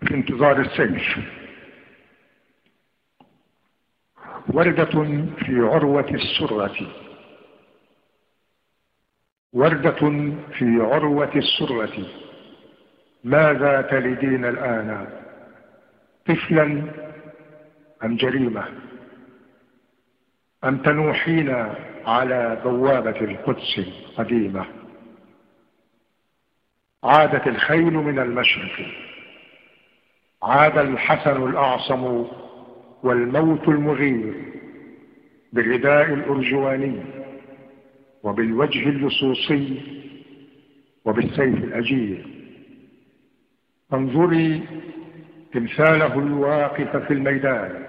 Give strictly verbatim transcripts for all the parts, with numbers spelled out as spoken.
في انتظار السيف. وردة في عروة السرة، وردة في عروة السرة، ماذا تلدين الآن؟ طفلا أم جريمة؟ أم تنوحين على بوابة القدس القديمة؟ عادت الخيل من المشرق، عاد الحسن الأعصم والموت المغير بالرداء الأرجواني وبالوجه اللصوصي وبالسيف الأجير. انظري تمثاله الواقف في الميدان،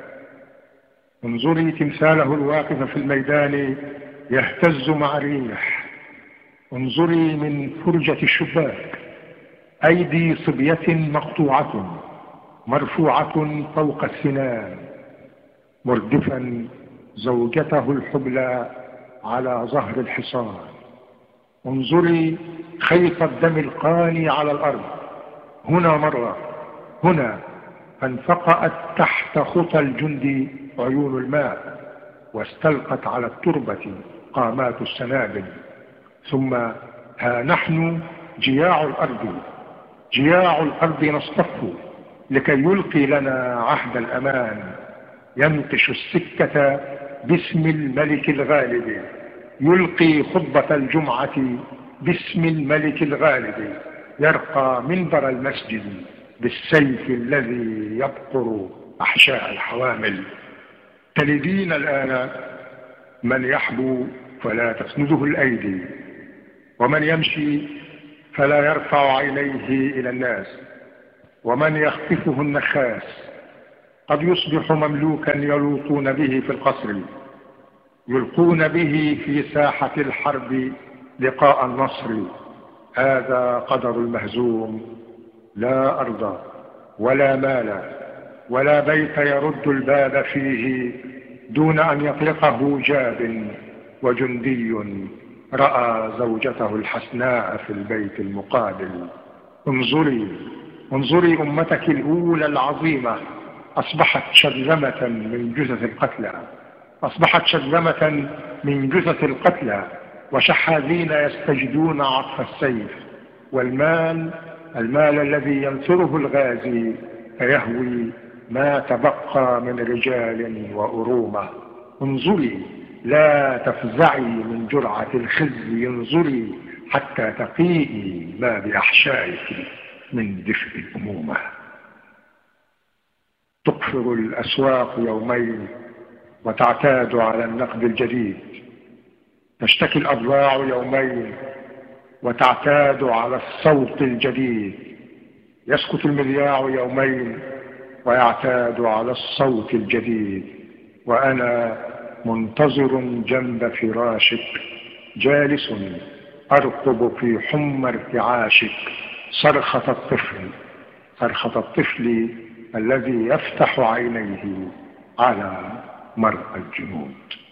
انظري تمثاله الواقف في الميدان يهتز مع الريح. انظري من فرجة الشباك أيدي صبية مقطوعة مرفوعة فوق السنان، مردفا زوجته الحبلى على ظهر الحصان. انظري خيط الدم القاني على الأرض، هنا مرة، هنا فانفقأت تحت خطى الجند عيون الماء، واستلقت على التربة قامات السنابل. ثم ها نحن جياع الأرض، جياع الأرض نصطف لكي يلقي لنا عهد الأمان. ينقش السكة باسم الملك الغالب، يلقي خطبة الجمعة باسم الملك الغالب، يرقى منبر المسجد بالسيف الذي يبقر أحشاء الحوامل. تلدين الآن من يحبو فلا تسنده الأيدي، ومن يمشي فلا يرفع عينيه إلى الناس، ومن يخطفه النخاس قد يصبح مملوكا يلوطون به في القصر، يلقون به في ساحة الحرب لقاء النصر. هذا قدر المهزوم، لا أرض ولا مال ولا بيت يرد الباب فيه دون أن يطلقه جاب وجندي رأى زوجته الحسناء في البيت المقابل. انظري انظري أمتك الأولى العظيمة أصبحت شرذمة من جثث القتلى، أصبحت شرذمة من جثث القتلى، وشحاذين يستجدون عطف السيف. والمال، المال الذي ينثره الغازي فيهوي ما تبقى من رجال وأرومة. انظري لا تفزعي من جرعة الخزي، انظري حتى تقيئي ما بأحشائك من دفء الأمومة. تقفر الأسواق يومين وتعتاد على النقد الجديد، تشتكي الأضلاع يومين وتعتاد على الصوت الجديد، يسكت المذياع يومين ويعتاد على الصوت الجديد. وأنا منتظر جنب فراشك جالس أرقب في حمى ارتعاشك صرخة الطفل، صرخة الطفل الذي يفتح عينيه على مرأى الجنود.